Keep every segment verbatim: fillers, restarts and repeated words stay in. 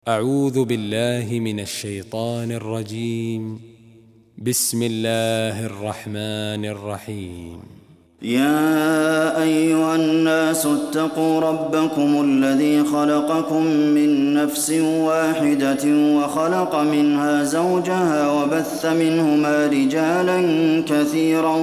أعوذ بالله من الشيطان الرجيم. بسم الله الرحمن الرحيم. يا أيها الناس اتقوا ربكم الذي خلقكم من نفس واحدة وخلق منها زوجها وبث منهما رجالا كثيرا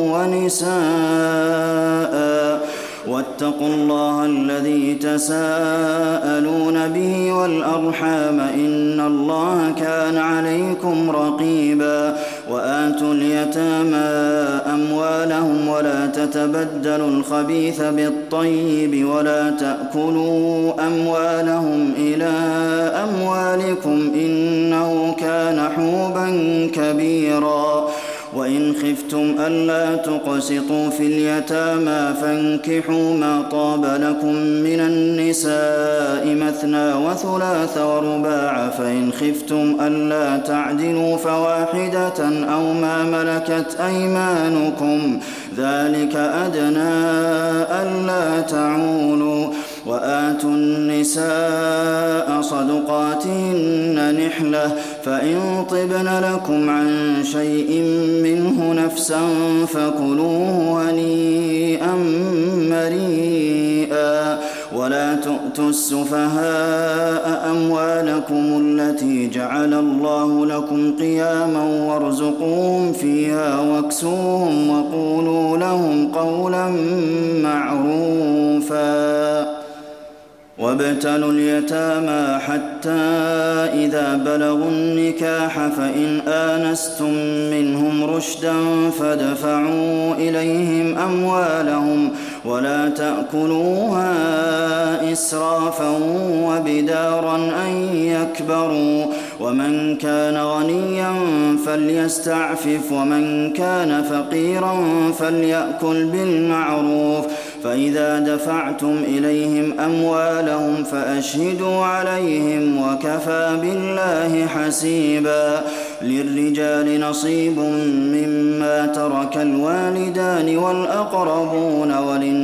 ونساء واتقوا الله الذي تساءلون به والأرحام إن الله كان عليكم رقيبا وآتوا اليتامى أموالهم ولا تتبدلوا الخبيث بالطيب ولا تأكلوا أموالهم إلى أموالكم إنه كان حوبا كبيرا وإن خفتم ألا تقسطوا في اليتامى فانكحوا ما طاب لكم من النساء مثنى وثلاث ورباع فإن خفتم ألا تعدلوا فواحدة أو ما ملكت أيمانكم ذلك أدنى ألا تعولوا وآتوا النساء صدقاتهن نحلة فإن طبن لكم عن شيء منه نفسا فكلوه هنيئا مريئا ولا تؤتوا السفهاء أموالكم التي جعل الله لكم قياما وارزقوهم فيها واكسوهم وقولوا لهم قولا معروفا وابتلوا اليتامى حتى إذا بلغوا النكاح فإن آنستم منهم رشدا فادفعوا إليهم أموالهم ولا تأكلوها إسرافا وبدارا أن يكبروا ومن كان غنيا فليستعفف ومن كان فقيرا فليأكل بالمعروف فإذا دفعتم إليهم أموالهم فأشهدوا عليهم وكفى بالله حسيبا للرجال نصيب مما ترك الوالدان والأقربون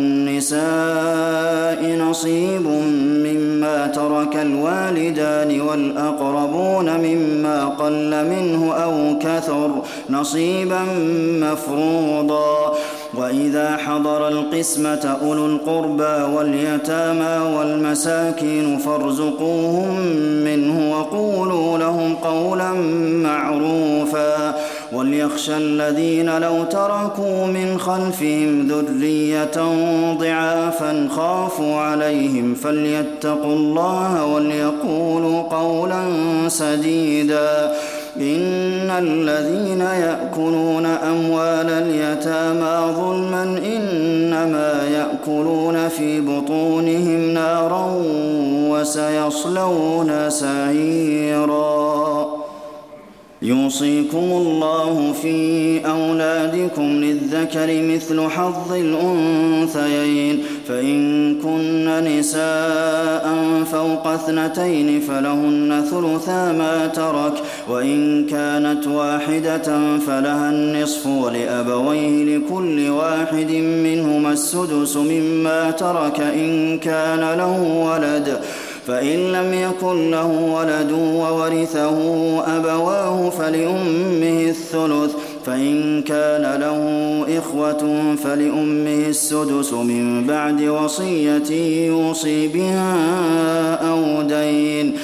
وللنساء نصيب مما ترك الوالدان والأقربون مما قل منه أو كثر نصيبا مفروضا وإذا حضر القسمة أولو القربى واليتامى والمساكين فارزقوهم منه وقولوا لهم قولا معروفا وليخشى الذين لو تركوا من خلفهم ذرية ضعافا خافوا عليهم فليتقوا الله وليقولوا قولا سديدا إن الذين يأكلون أموال اليتامى ظلما إنما يأكلون في بطونهم نارا وسيصلون سعيرا يوصيكم الله في أولادكم للذكر مثل حظ الأنثيين فإن كن نساء فوق اثنتين فلهن ثلثا ما ترك وإن كانت واحدة فلها النصف ولأبويه لكل واحد منهما السدس مما ترك إن كان له ولد فإن لم يكن له ولد وورثه أبواه فلأمه الثلث فإن كان له إخوة فلأمه السدس من بعد وصية يوصي بها أو دين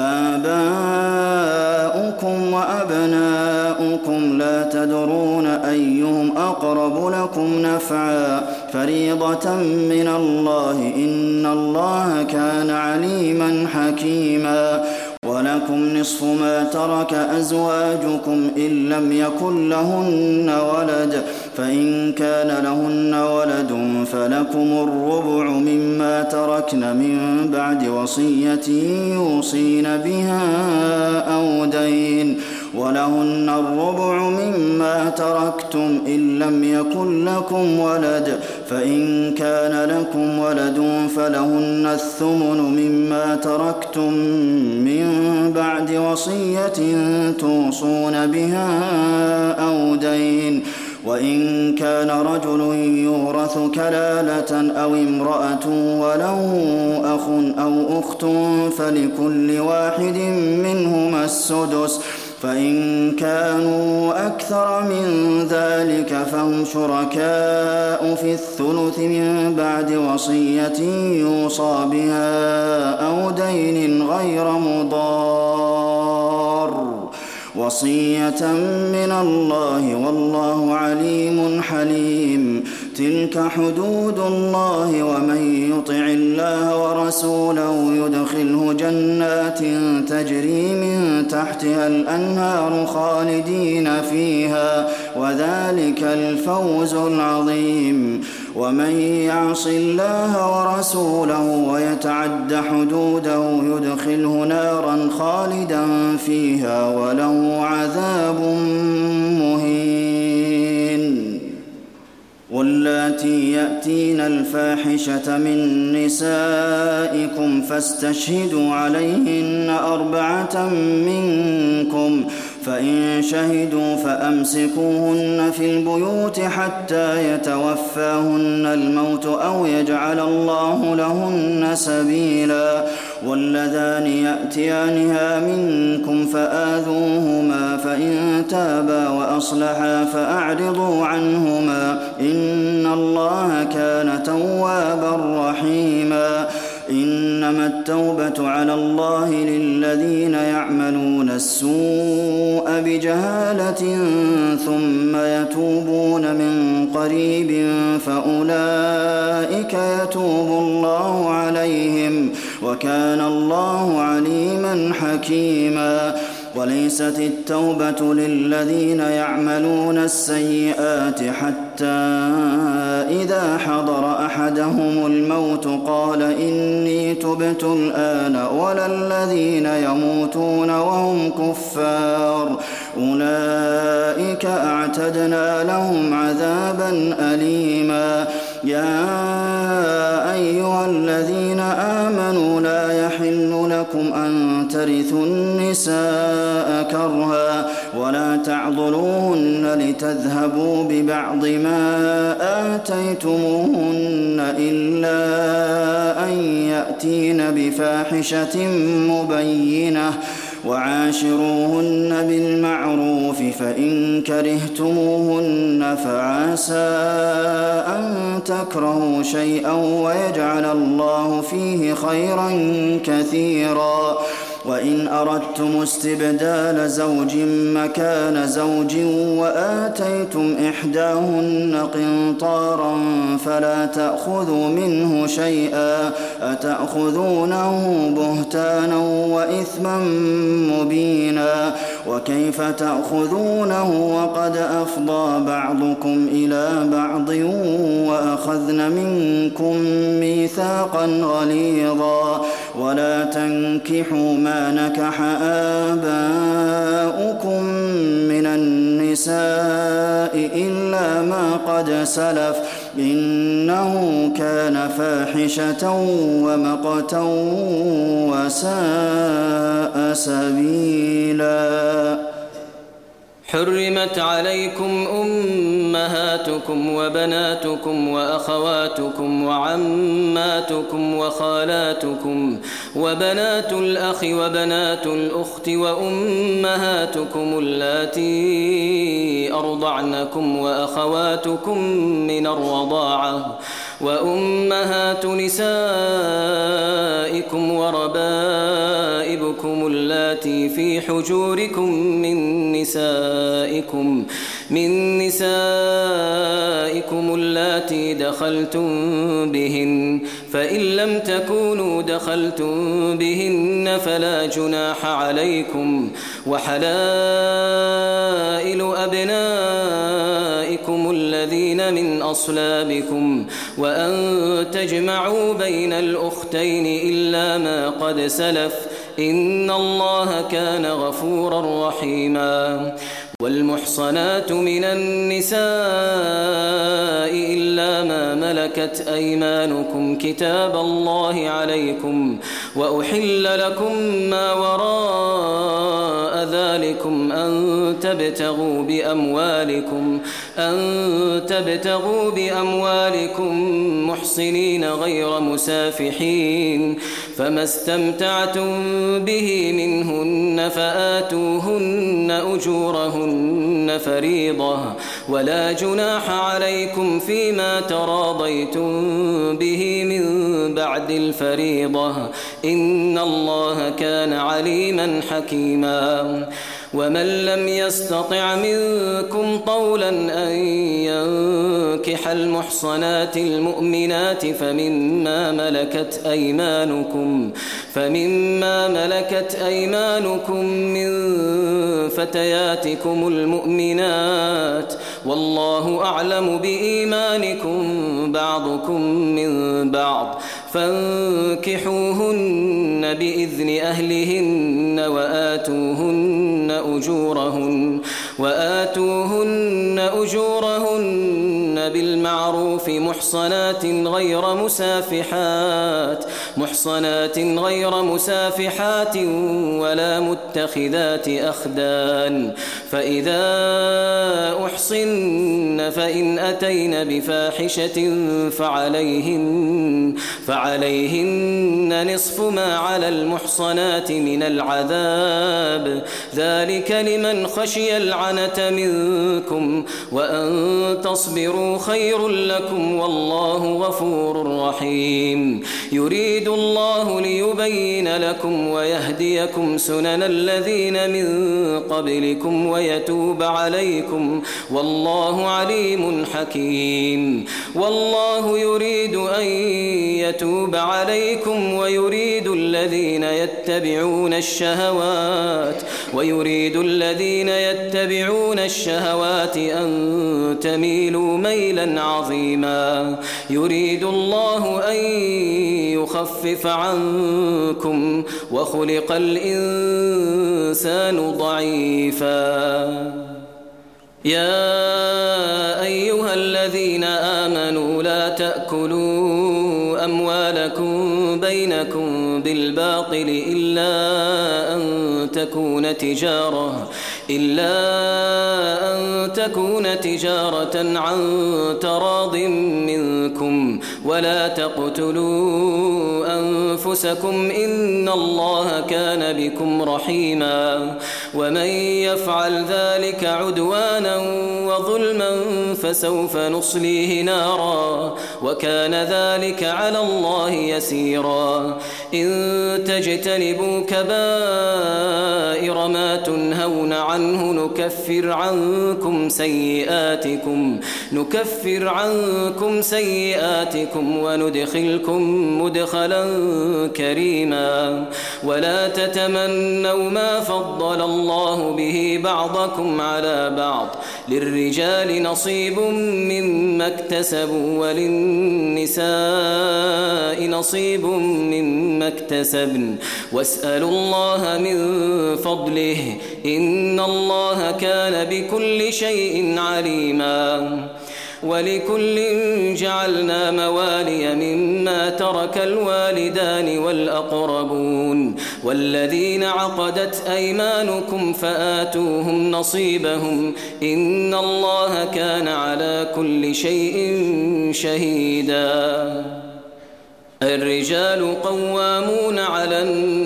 آباؤكم وأبناؤكم لا تدرون أيهم أقرب لكم نفعا فريضة من الله إن الله كان عليما حكيما ولكم نصف ما ترك أزواجكم إن لم يكن لهن ولد فإن كان لهن ولد فلكم الربع مما تركن من بعد وصية يوصين بها أو دين ولهن الربع مما تركتم إن لم يكن لكم ولد فإن كان لكم ولد فلهن الثمن مما تركتم من بعد وصية توصون بها أو دين وإن كان رجل يورث كلالة أو امرأة وله أخ أو أخت فلكل واحد منهما السدس، فإن كانوا أكثر من ذلك فهم شركاء في الثلث من بعد وصية يوصى بها أو دين غير مضار، وصية من الله والله عليم حليم. تلك حدود الله، ومن يطع الله ورسوله يدخله جنات تجري من تحتها الأنهار خالدين فيها، وذلك الفوز العظيم. ومن يعص الله ورسوله ويتعد حدوده يدخله نارا خالدا فيها وله عذاب مهين. واللاتي يأتين الفاحشة من نسائكم فاستشهدوا عليهن أربعة منكم، فإن شهدوا فأمسكوهن في البيوت حتى يتوفاهن الموت أو يجعل الله لهن سبيلا. واللذان يأتيانها منكم فآذوهما، فإن تابا وأصلحا فأعرضوا عنهما، إن الله كان توابا رحيما. إنما التوبة على الله للذين يعملون السوء بجهالة ثم يتوبون من قريب فأولئك يتوب الله عليهم، وكان الله عليما حكيما. وليست التوبة للذين يعملون السيئات حتى إذا حضر أحدهم الموت قال إني تبت الآن، ولا الذين يموتون وهم كفار، أولئك أعتدنا لهم عذابا أليما. يا أيها الذين آمنوا لا يحل لكم أن ترثوا النساء كرها ولا تعضلوهن لتذهبوا ببعض ما آتيتموهن إلا أن يأتين بفاحشة مبينة، وعاشروهن بالمعروف، فإن كرهتموهن فعسى أن تكرهوا شيئا ويجعل الله فيه خيرا كثيرا. وإن أردتم استبدال زوج مكان زوج وآتيتم إحداهن قنطارا فلا تأخذوا منه شيئا، أتأخذونه بهتانا وإثما مبينا، وكيف تأخذونه وقد أفضى بعضكم إلى بعض وأخذن منكم ميثاقا غليظا. ولا تنكحوا ما نكح آباؤكم من النساء إلا ما قد سلف، إنه كان فاحشة ومقتا وساء سبيلا. حرمت عليكم أمهاتكم وبناتكم وأخواتكم وعماتكم وخالاتكم وبنات الأخ وبنات الأخت وأمهاتكم اللاتي أرضعنكم وأخواتكم من الرضاعة وأمهات نسائكم وربائبكم اللاتي في حجوركم من نسائكم من نسائكم اللاتي دخلتم بهن، فإن لم تكونوا دخلتم بهن فلا جناح عليكم، وحلائل أبنائكم الذين من أصلابكم، وأن تجمعوا بين الأختين إلا ما قد سلف، إن الله كان غفورا رحيما. والمحصنات من النساء إلا ما ملكت أيمانكم كتاب الله عليكم، وأحل لكم ما وراء ذلكم أن تبتغوا بأموالكم أن تبتغوا بأموالكم محصنين غير مسافحين فما استمتعتم به منهن فآتوهن أجورهن فريضة ولا جناح عليكم فيما تراضيتم به من بعد الفريضة إن الله كان عليما حكيما ومن لم يستطع منكم طولا أن ينكح المحصنات المؤمنات فمما ملكت أيمانكم فمما ملكت أيمانكم من فتياتكم المؤمنات والله أعلم بإيمانكم بعضكم من بعض فانكحوهن بإذن أهلهن وآتوهن أجورهن وآتوهن أجورهن بالمعروف محصنات غير مسافحات محصنات غير مسافحات ولا متخذات أخدان فإذا أحصن فإن أتين بفاحشة فعليهن فعليهن نصف ما على المحصنات من العذاب ذلك لمن خشي العنة منكم وأن تصبروا خير لكم والله غفور رحيم يريد الله ليبين لكم ويهديكم سنن الذين من قبلكم ويتوب عليكم والله عليم حكيم والله يريد أن يتوب عليكم ويريد الذين يتبعون الشهوات ويريد الذين يتبعون الشهوات أن تميلوا ميلا عظيما يريد الله أن يخفف عنكم وخلق الإنسان ضعيفا يا أيها الذين آمنوا لا تأكلوا أموالكم بينكم بالباطل إلا أن تكون تجارة إلا أن تكون تجارة عن تراض منكم ولا تقتلوا أنفسكم إن الله كان بكم رحيما ومن يفعل ذلك عدوانا وظلما فسوف نصليه نارا وكان ذلك على الله يسيرا إن تجتنبوا كبائر ما تنهون عنه نكفر عنكم سيئاتكم نكفر عنكم سيئاتكم وندخلكم مدخلا كريما ولا تتمنوا ما فضل الله به بعضكم على بعض للرجال نصيب مما اكتسبوا وللنساء نصيب مما اكتسبن واسألوا الله من فضله إن الله كان بكل شيء عليما ولكل جعلنا موالي مما ترك الوالدان والأقربون والذين عقدت أيمانكم فآتوهم نصيبهم إن الله كان على كل شيء شهيدا الرجال قوامون على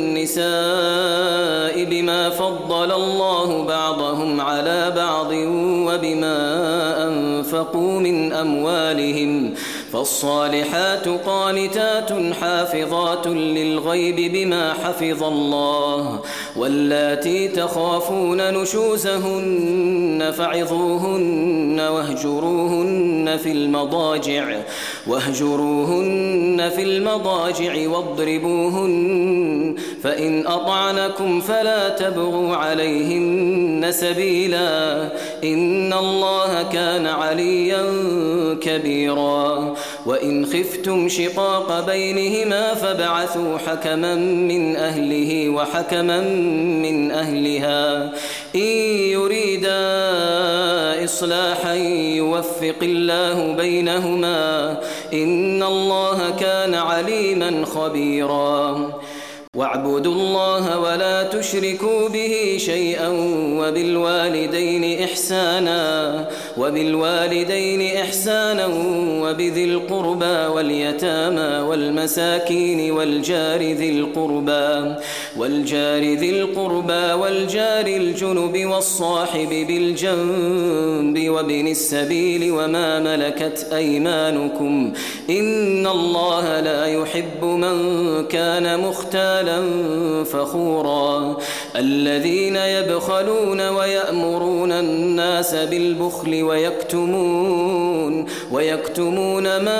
النساء بما فضل الله بعضهم على بعض وبما أنفقوا من أموالهم فالصالحات قانتات حافظات للغيب بما حفظ الله واللاتي تخافون نشوزهن فعظوهن واهجروهن في المضاجع واهجروهن في المضاجع واضربوهن فإن أطعنكم فلا تبغوا عليهن سبيلا إن الله كان عليا كبيرا وإن خفتم شقاق بينهما فابعثوا حكما من أهله وحكما من أهلها إن يريدا إصلاحا يوفق الله بينهما إن الله كان عليما خبيرا واعبدوا الله ولا تشركوا به شيئا وبالوالدين إحسانا وبالوالدين إحسانا وبذي القربى واليتامى والمساكين والجار ذي القربى والجار ذي القربى والجار الجنب والصاحب بالجنب وابن السبيل وما ملكت أيمانكم إن الله لا يحب من كان مختالا فخورا الذين يبخلون ويأمرون الناس بالبخل ويكتمون ويكتمون ما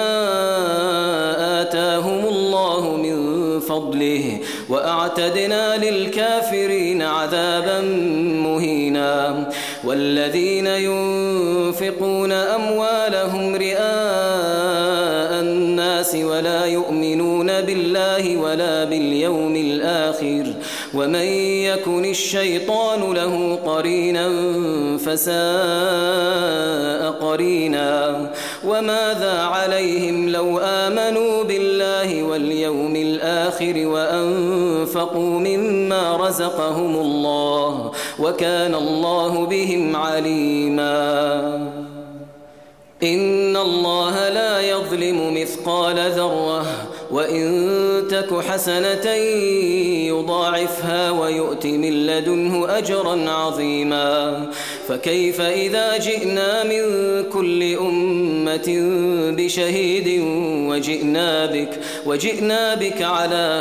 آتاهم الله من فضله وأعتدنا للكافرين عذابا مهينا والذين ينفقون أموالهم رئاء الناس ولا يؤمنون بالله ولا باليوم الآخر ومن يكن الشيطان له قرينا فساء قرينا وماذا عليهم لو آمنوا بالله واليوم الآخر وأنفقوا مما رزقهم الله وكان الله بهم عليما إن الله لا يظلم مثقال ذرة وإن تك حسنة يضاعفها ويؤت من لدنه أجرا عظيما فكيف إذا جئنا من كل أمة بشهيد وجئنا بك, وجئنا بك على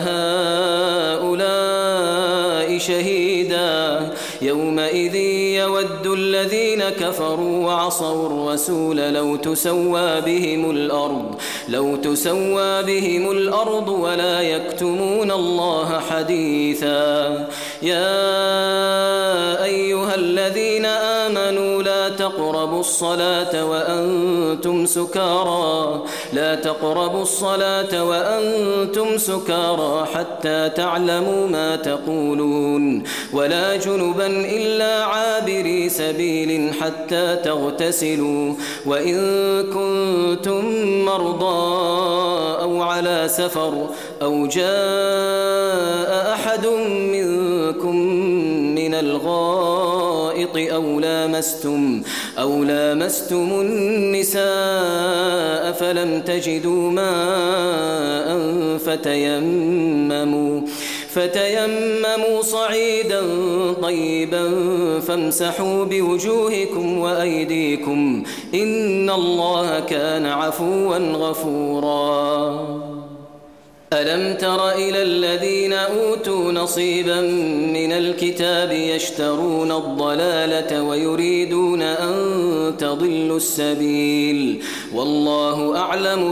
هؤلاء شهيدا يومئذ يود الذين كفروا وعصوا الرسول لو تسوى بهم الأرض لو تسوى بهم الأرض ولا يكتمون الله حديثا يا أيها الذين آمنوا لا تقربوا الصلاة وأنتم سكارى لا تقربوا الصلاة وأنتم سكارى حتى تعلموا ما تقولون ولا جنبا إلا عابري سبيل حتى تغتسلوا وإن كنتم مرضى أو على سفر أو جاء أحد منكم من الغائط أو لامستم أو لامستم النساء فلم تجدوا ماء فتيمموا فتيمموا صعيدا طيبا فامسحوا بوجوهكم وأيديكم إن الله كان عفوا غفورا ألم تر إلى الذين أوتوا نصيبا من الكتاب يشترون الضلالة ويريدون أن تضلوا السبيل والله أعلم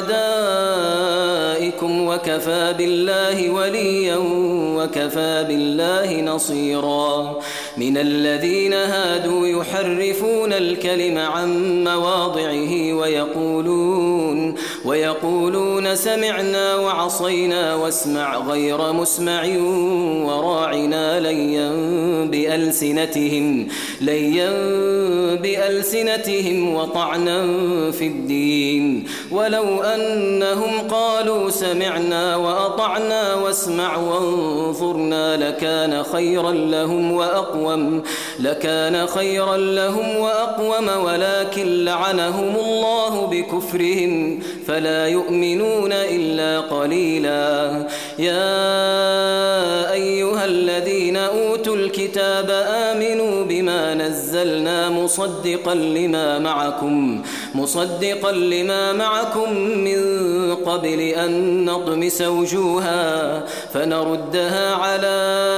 بأعدائكم وكفى بالله وليا وكفى بالله نصيرا من الذين هادوا يحرفون الكلم عن مواضعه ويقولون ويقولون سمعنا وعصينا واسمع غير مسمع وراعنا ليا بألسنتهم ليا بألسنتهم وطعنا في الدين ولو أنهم قالوا سمعنا وأطعنا واسمع وانظرنا لكان خيرا لهم وأقوم لكان خيرا لهم وأقوم ولكن لعنهم الله بكفرهم فلا يؤمنون إلا قليلا يا أيها الذين أوتوا الكتاب آمنوا بما نزلنا مصدقا لما معكم مصدقا لما معكم من قبل أن نطمس وجوها فنردها على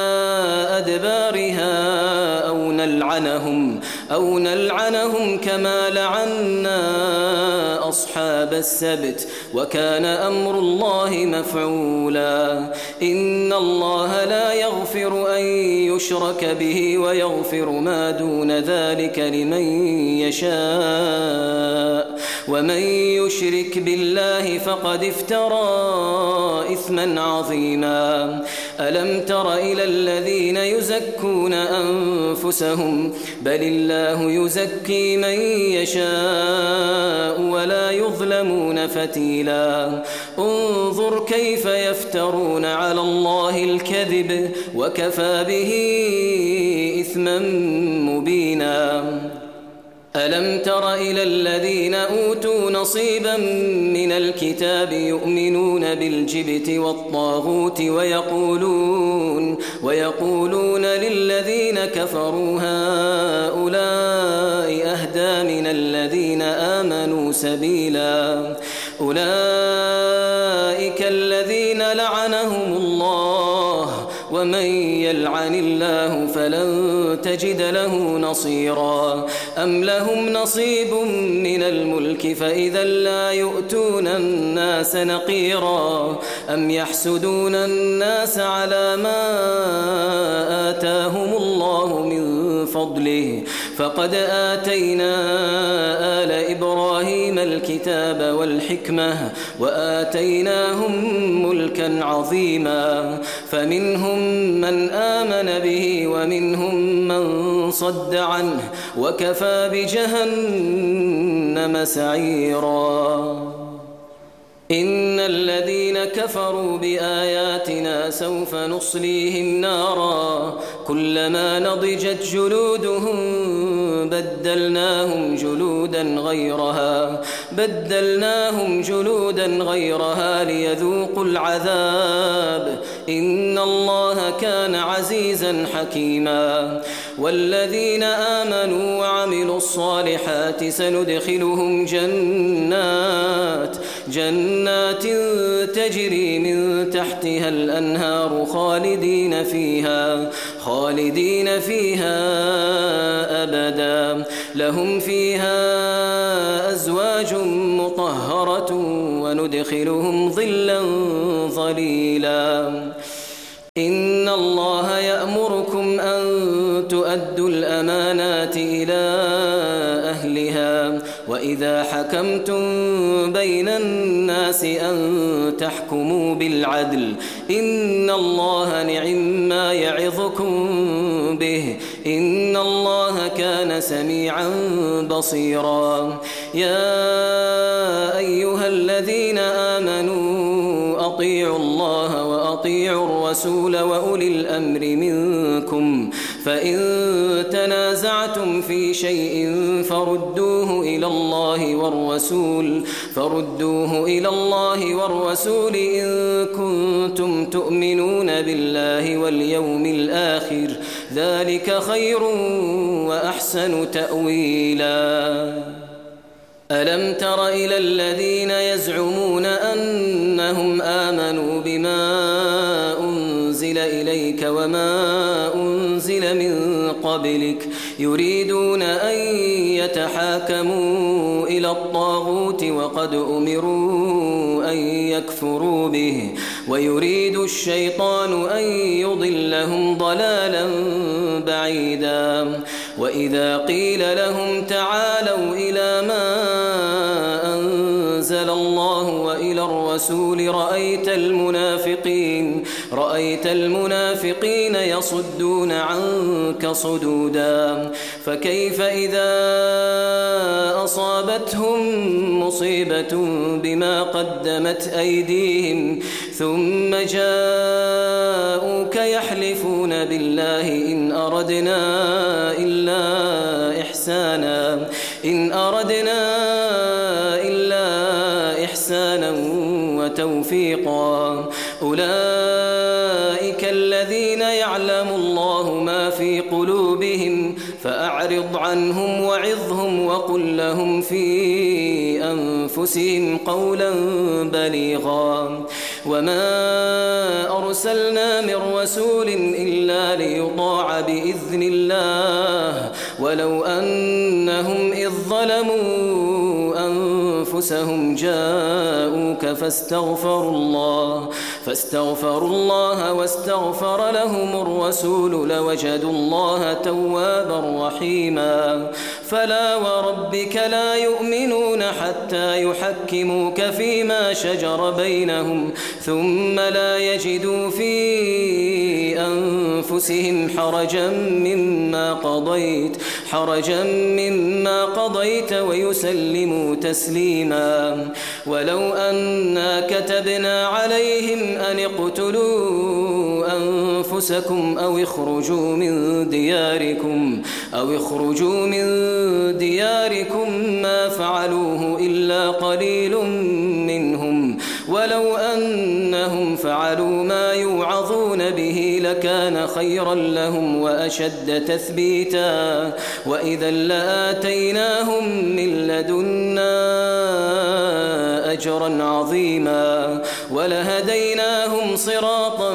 أدبارها أو نلعنهم أو نلعنهم كما لعنا أصحاب السبت وكان أمر الله مفعولا إن الله لا يغفر أن يشرك به ويغفر ما دون ذلك لمن يشاء ومن يشرك بالله فقد افترى إثما عظيما ألم تر إلى الذين يزكون أنفسهم أنفسهم بل الله يزكي من يشاء ولا يظلمون فتيلا انظر كيف يفترون على الله الكذب وكفى به إثما مبينا ألم تر إلى الذين أوتوا نصيبا من الكتاب يؤمنون بالجبت والطاغوت ويقولون, ويقولون للذين كفروا هؤلاء أهدى من الذين آمنوا سبيلا أولئك الذين لعنهم الله ومن يلعن الله فلن تجد له نصيرا أم لهم نصيب من الملك فإذا لا يؤتون الناس نقيرا أم يحسدون الناس على ما آتاهم الله من فضله فقد آتينا آل إبراهيم الكتاب والحكمة وآتيناهم ملكا عظيما فمنهم من آمن به ومنهم من صد عنه وكفى بجهنم سعيرا إن الذين كفروا بآياتنا سوف نصليهم نارا كلما نضجت جلودهم بدلناهم جلودا غيرها بدلناهم جلودا غيرها ليذوقوا العذاب إن الله كان عزيزا حكيما والذين آمنوا وعملوا الصالحات سندخلهم جنات جنات تجري من تحتها الأنهار خالدين فيها خالدين فيها أبدا لهم فيها أزواج مطهرة وندخلهم ظلا ظليلا إن الله يأمركم أن تؤدوا الأمانات إلى أهلها وإذا حكمتم بين الناس أن تحكموا بالعدل إن الله نعما يعظكم به إن الله كان سميعا بصيرا يا أيها الذين آمنوا أطيعوا الله وأطيعوا الرسول وأولي الأمر منكم فإن تنازعتم في شيء فردوه إلى الله والرسول فردوه إلى الله والرسول إن كنتم تؤمنون بالله واليوم الآخر ذلك خير وأحسن تأويلا ألم تر إلى الذين يزعمون أنهم آمنوا بما أنزل إليك وما أنزل من قبلك يريدون أن يتحاكموا إلى الطاغوت وقد أمروا أن يكفروا به ويريد الشيطان أن يضلهم ضلالا بعيدا وإذا قيل لهم تعالوا إلى ما أنزل الله وإلى الرسول رأيت المنافقين رأيت المنافقين يصدون عنك صدودا فكيف إذا أصابتهم مصيبة بما قدمت أيديهم ثم جاءوك يحلفون بالله إن أردنا إلا إحسانا إن أردنا إلا إحسانا وتوفيقا أولئك الذين يعلم الله ما في قلوبهم فأعرض عنهم وعظهم وقل لهم في أنفسهم قولا بليغا وما أرسلنا من رسول إلا ليطاع بإذن الله ولو أنهم إذ ظلموا أنفسهم جاءوك فاستغفروا الله فاستغفروا الله واستغفر لهم الرسول لوجدوا الله توابا رحيما فلا وربك لا يؤمنون حتى يحكموك فيما شجر بينهم ثم لا يجدوا في في أنفسهم حرجا مما قضيت حرجا مما قضيت ويسلموا تسليما. ولو أنا كتبنا عليهم أن اقتلوا أنفسكم أو اخرجوا من دياركم أو اخرجوا من دياركم ما فعلوه إلا قليل منهم ولو أنهم فعلوا ما يوعظون به لكان خيرا لهم وأشد تثبيتا وإذا لآتيناهم من لدنا أجرا عظيما ولهديناهم صراطا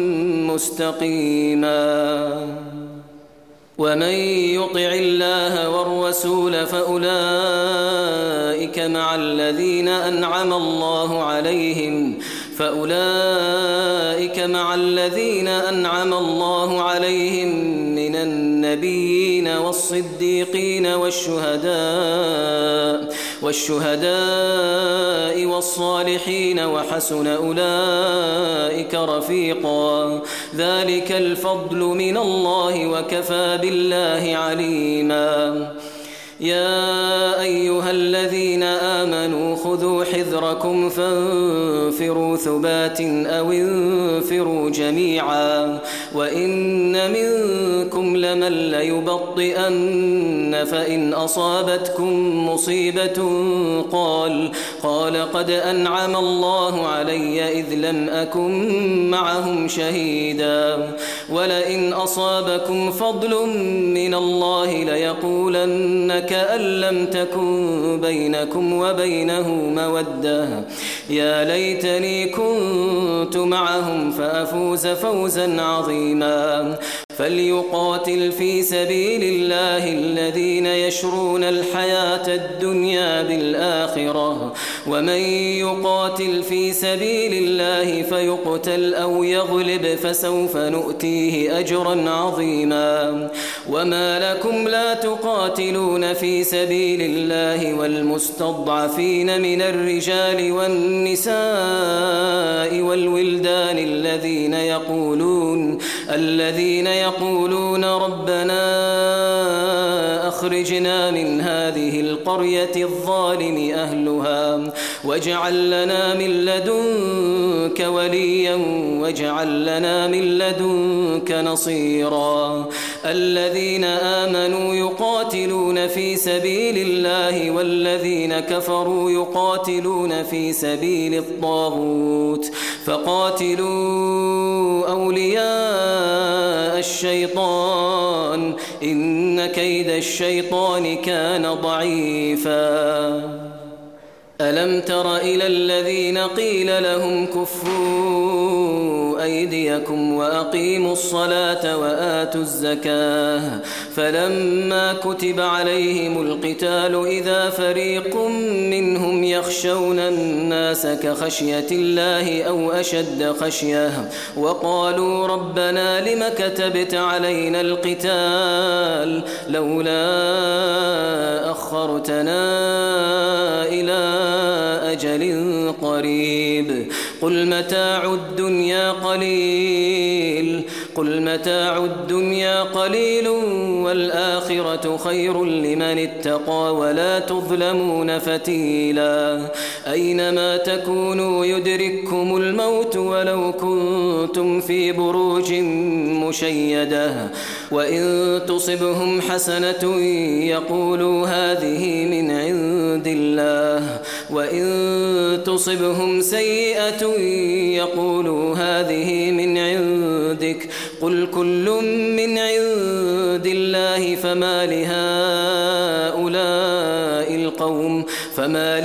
مستقيما. ومن يطع الله والرسول فأولئك مع الذين أنعم الله عليهم فأولئك مع الذين أنعم الله عليهم من النبيين والصديقين والشهداء والشهداء والصالحين وحسن أولئك رفيقا. ذلك الفضل من الله وكفى بالله عليما. يا أيها الذين آمنوا خذوا حذركم فانفروا ثبات أو انفروا جميعا وإن منكم لمن ليبطئن فإن أصابتكم مصيبة قال قال قد أنعم الله علي إذ لم أكن معهم شهيدا ولئن أصابكم فضل من الله ليقولن كأن لم تكن بينكم وبينه مودة يا ليتني كنت معهم فأفوز فوزا عظيما. فليقاتل في سبيل الله الذين يشرون الحياة الدنيا بالآخرة ومن يقاتل في سبيل الله فيقتل أو يغلب فسوف نؤتيه أجرا عظيما. وما لكم لا تقاتلون في سبيل الله والمستضعفين من الرجال والنساء والولدان الذين يقولون الذين يقولون ربنا أخرجنا من هذه القرية الظالم أهلها واجعل لنا من لدنك وليا واجعل لنا من لدنك نصيرا. الذين آمنوا يقاتلون في سبيل الله والذين كفروا يقاتلون في سبيل الطاغوت فقاتلوا أولياء الشيطان إن كيد الشيطان كان ضعيفا. ألم تر إلى الذين قيل لهم كفوا أيديكم وأقيموا الصلاة وآتوا الزكاة فلما كتب عليهم القتال إذا فريق منهم يخشون الناس كخشية الله أو أشد خشية وقالوا ربنا لم كتبت علينا القتال لولا أخرتنا إلى أجل قريب قل متاع الدنيا قليل قل متاع الدنيا قليل والآخرة خير لمن اتقى ولا تظلمون فتيلا. أينما تكونوا يدرككم الموت ولو كنتم في بروج مشيدة وإن تصبهم حسنة يقولوا هذه من عند الله وإن تصبهم سيئة يقولوا هذه من عندك قل كل من عند الله فما لهؤلاء القوم فما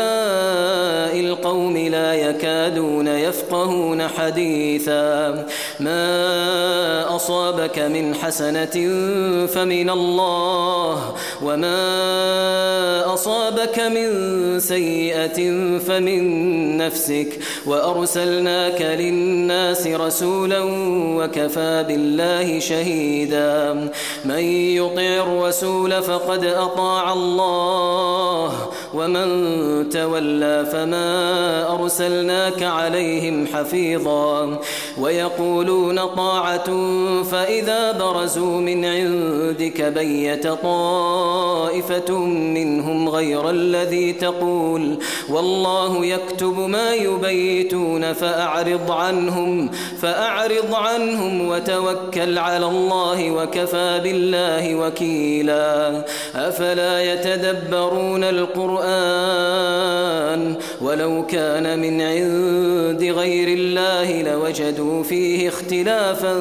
لهؤلاء القوم لا يكادون يفقهون حديثا. ما أصابك من حسنة فمن الله وما أصابك من سيئة فمن نفسك وأرسلناك للناس رسولا وكفى بالله شهيدا من يطع الرسول فقد أطاع الله ومن تولى فما أرسلناك عليهم حفيظا ويقولون طاعة فإذا برزوا من عندك بيت طائفة منهم غير الذي تقول والله يكتب ما يبيتون فأعرض عنهم فأعرض عنهم وتوكل على الله وكفى بالله وكيلا أفلا يتدبرون القرآن ولو كان من عند غير الله لوجدوا فيه اختلافا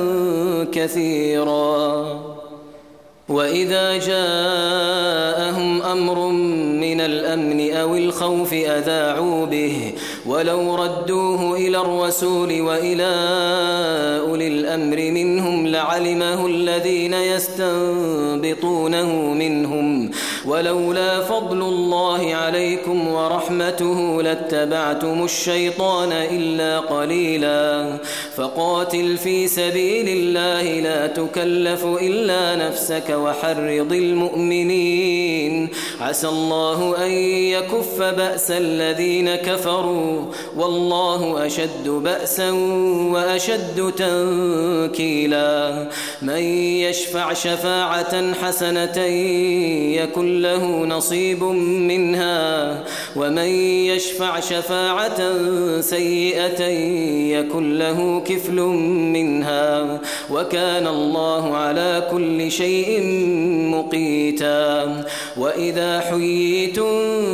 كثيرا وإذا جاءهم أمر من الأمن أو الخوف أذاعوا به ولو ردوه إلى الرسول وإلى أولي الأمر منهم لعلمه الذين يستنبطونه منهم ولولا فضل الله عليكم ورحمته لاتبعتم الشيطان إلا قليلا فقاتل في سبيل الله لا تكلف إلا نفسك وحرض المؤمنين عسى الله أن يكف بأس الذين كفروا والله أشد بأسا وأشد تنكيلا من يشفع شفاعة حسنة يكن له نصيب منها ومن يشفع شفاعة سيئة يكن له كفل منها وكان الله على كل شيء مقيتا وإذا حييتم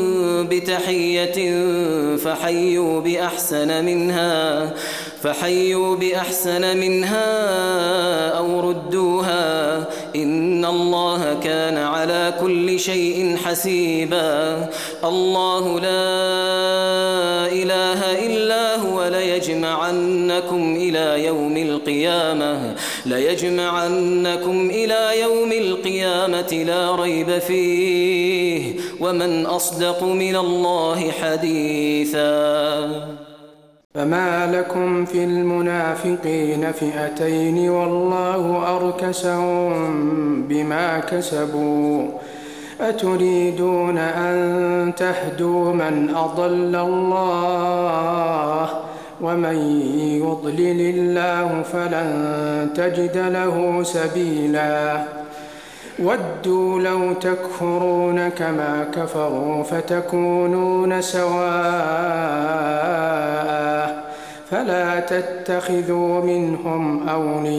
بتحية فحيوا بأحسن منها فحيوا بأحسن منها أو ردوها إن الله كان على كل شيء حسيبا الله لا إله إلا هو ليجمعنكم إلى يوم القيامة ليجمعنكم إلى يوم القيامة لا ريب فيه ومن أصدق من الله حديثا فما لكم في المنافقين فئتين والله أركسهم بما كسبوا أتريدون أن تهدوا من أضل الله ومن يضلل الله فلن تجد له سبيلا ودوا لو تكفرون كما كفروا فتكونون سواء فلا تتخذوا منهم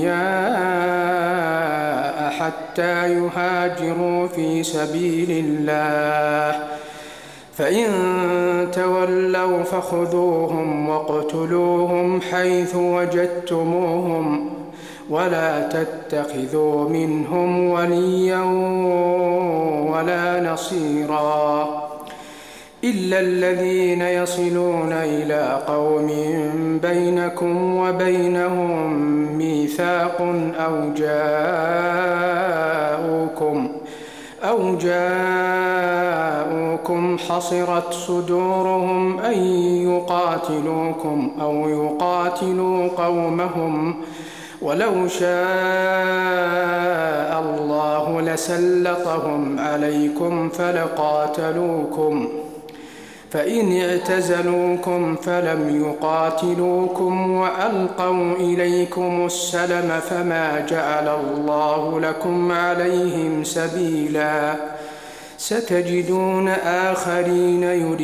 أولياء حتى يهاجروا في سبيل الله فإن تولوا فخذوهم واقتلوهم حيث وجدتموهم ولا تتخذوا منهم وليا ولا نصيرا إلا الذين يصلون إلى قوم بينكم وبينهم ميثاق أو جاءوكم أو جاءوكم حصرت صدورهم أن يقاتلوكم أو يقاتلوا قومهم ولو شاء الله لسلطهم عليكم فلقاتلوكم فإن اعتزلوكم فلم يقاتلوكم وألقوا إليكم السلم فما جعل الله لكم عليهم سبيلا ستجدون آخرين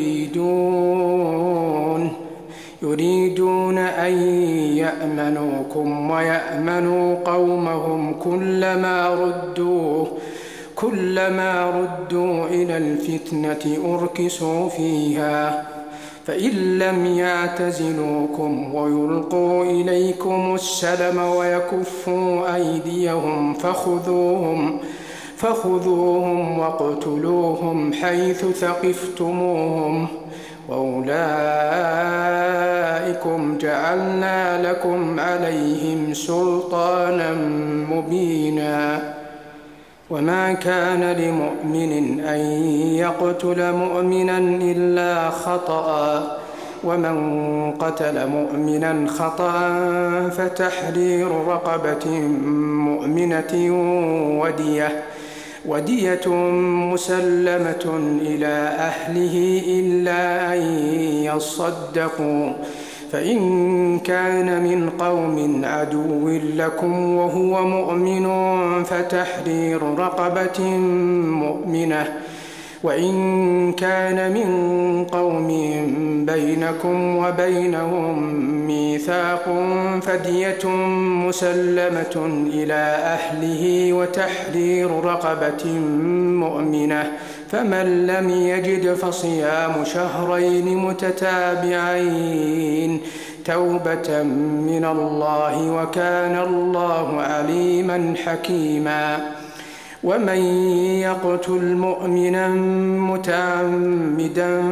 يريدون يريدون أن يأمنوكم ويأمنوا قومهم كلما ردوا كلما ردوا إلى الفتنة أركسوا فيها فإن لم يعتزلوكم ويلقوا إليكم السلم ويكفوا أيديهم فخذوهم فخذوهم واقتلوهم حيث ثقفتموهم وأولئكم جعلنا لكم عليهم سلطانا مبينا. وما كان لمؤمن أن يقتل مؤمنا إلا خطأ، ومن قتل مؤمنا خطأ فتحرير رقبة مؤمنة ودية ودية مسلمة إلى أهله إلا أن يصدقوا، فإن كان من قوم عدو لكم وهو مؤمن فتحرير رقبة مؤمنة، وإن كان من قوم بينكم وبينهم ميثاق فدية مسلمة إلى أهله وتحرير رقبة مؤمنة، فمن لم يجد فصيام شهرين متتابعين توبة من الله، وكان الله عليما حكيما. ومن يقتل مؤمنا متعمدا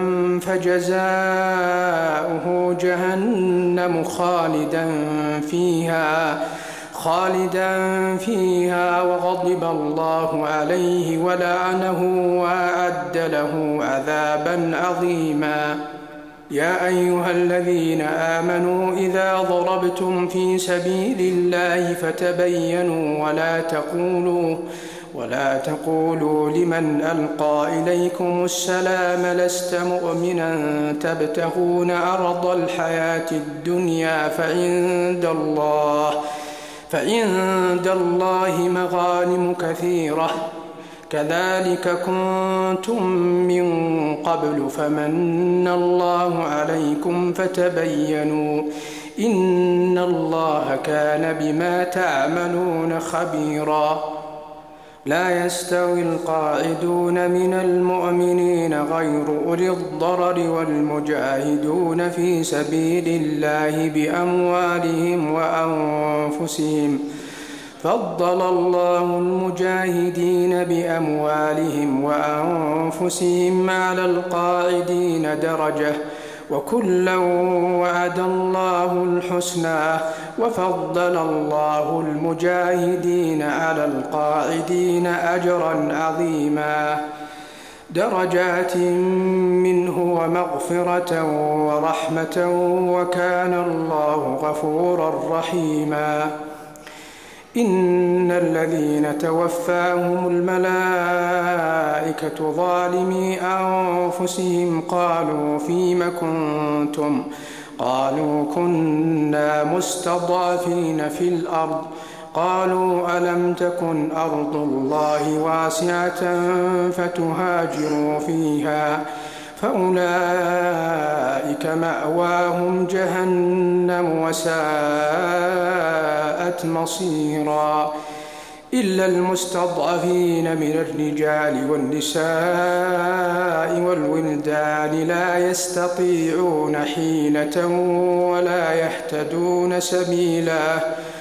فجزاؤه جهنم خالدا فيها خالدا فيها وغضب الله عليه ولعنه وأعد له عذابا عظيما. يا أيها الذين آمنوا إذا ضربتم في سبيل الله فتبينوا ولا تقولوا ولا تقولوا لمن ألقى إليكم السلام لست مؤمنا تبتغون عرض الحياة الدنيا فعند الله فعند الله مغانم كثيرة كذلك كنتم من قبل فمن الله عليكم فتبينوا إن الله كان بما تعملون خبيرا. لا يستوي القاعدون من المؤمنين غير أولي الضرر والمجاهدون في سبيل الله بأموالهم وأنفسهم، فضل الله المجاهدين بأموالهم وأنفسهم على القاعدين درجة، وكلا وعد الله الحسنى، وفضل الله المجاهدين على القاعدين أجرا عظيما، درجات منه ومغفرة ورحمة، وكان الله غفورا رحيما. إن الذين توفاهم الملائكة ظالمي أنفسهم قالوا فيم كنتم قالوا كنا مستضعفين في الأرض قالوا ألم تكن أرض الله واسعة فتهاجروا فيها فأولئك مأواهم جهنم وساءت مصيرا. إلا المستضعفين من الرجال والنساء والولدان لا يستطيعون حيلة ولا يهتدون سبيلا،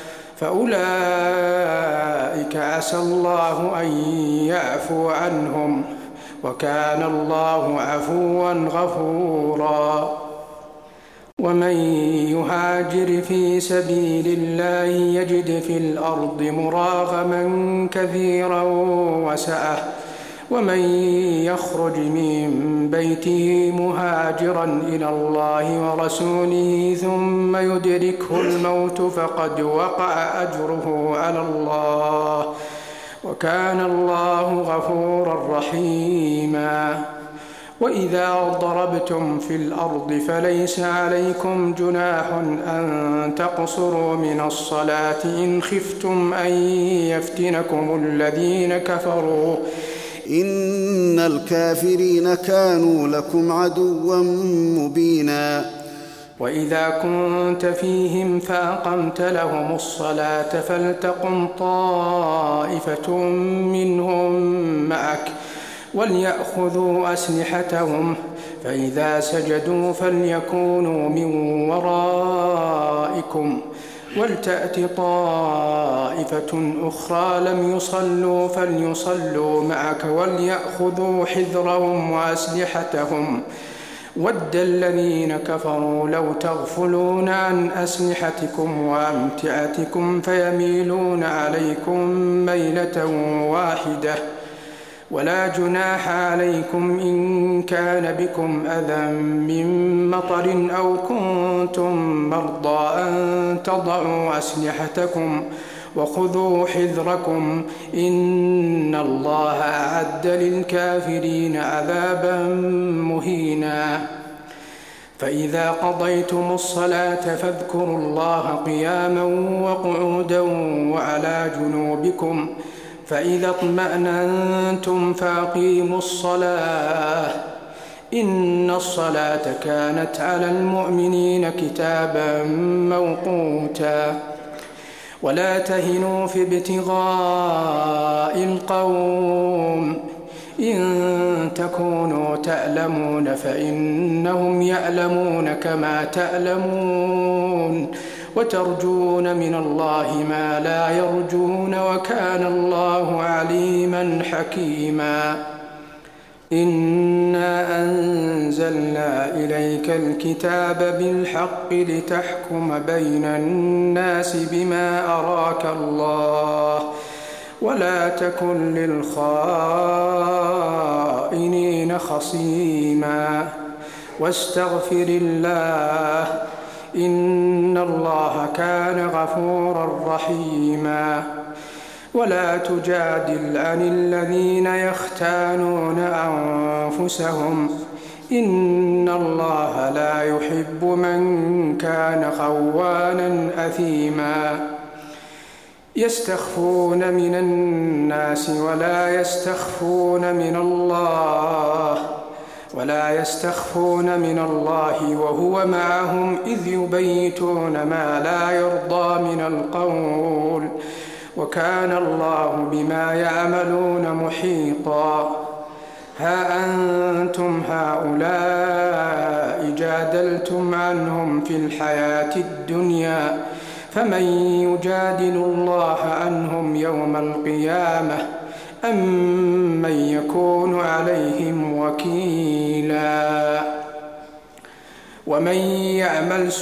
فأولئك عسى الله أن يعفو عنهم، وكان الله عفوا غفورا. ومن يهاجر في سبيل الله يجد في الأرض مراغما كثيرا وسعة، ومن يخرج من بيته مهاجرا إلى الله ورسوله ثم يدركه الموت فقد وقع أجره على الله، وكان الله غفورا رحيما. وإذا ضربتم في الأرض فليس عليكم جناح أن تقصروا من الصلاة إن خفتم أن يفتنكم الذين كفروا إن الكافرين كانوا لكم عدوا مبينا. وإذا كنت فيهم فأقمت لهم الصلاة فلتقم طائفة منهم معك وليأخذوا أسلحتهم، فإذا سجدوا فليكونوا من ورائكم ولتأت طائفة أخرى لم يصلوا فليصلوا معك وليأخذوا حذرهم وأسلحتهم ود الذين كفروا لو تغفلون عن أسلحتكم وأمتعتكم فيميلون عليكم ميلة واحدة ولا جناح عليكم إن كان بكم أذى من مطر أو كنتم مرضى أن تضعوا أسلحتكم وخذوا حذركم إن الله أعد للكافرين عذابا مهينا. فإذا قضيتم الصلاة فاذكروا الله قياما وقعودا وعلى جنوبكم فإذا اطمأننتم فأقيموا الصلاة إن الصلاة كانت على المؤمنين كتابا موقوتا. ولا تهنوا في ابتغاء القوم إن تكونوا تألمون فإنهم يألمون كما تألمون وترجون من الله ما لا يرجون وكان الله عليما حكيما. إنا أنزلنا إليك الكتاب بالحق لتحكم بين الناس بما أراك الله ولا تكن للخائنين خصيما واستغفر الله إن الله كان غفورا رحيما. ولا تجادل عن الذين يختانون أنفسهم إن الله لا يحب من كان خوانا أثيما. يستخفون من الناس ولا يستخفون من الله ولا يستخفون من الله وهو معهم إذ يبيتون ما لا يرضى من القول وكان الله بما يعملون محيطا. ها أنتم هؤلاء جادلتم عنهم في الحياة الدنيا فمن يجادل الله عنهم يوم القيامة أم من يكون عليهم وكيلا. ومن يعمل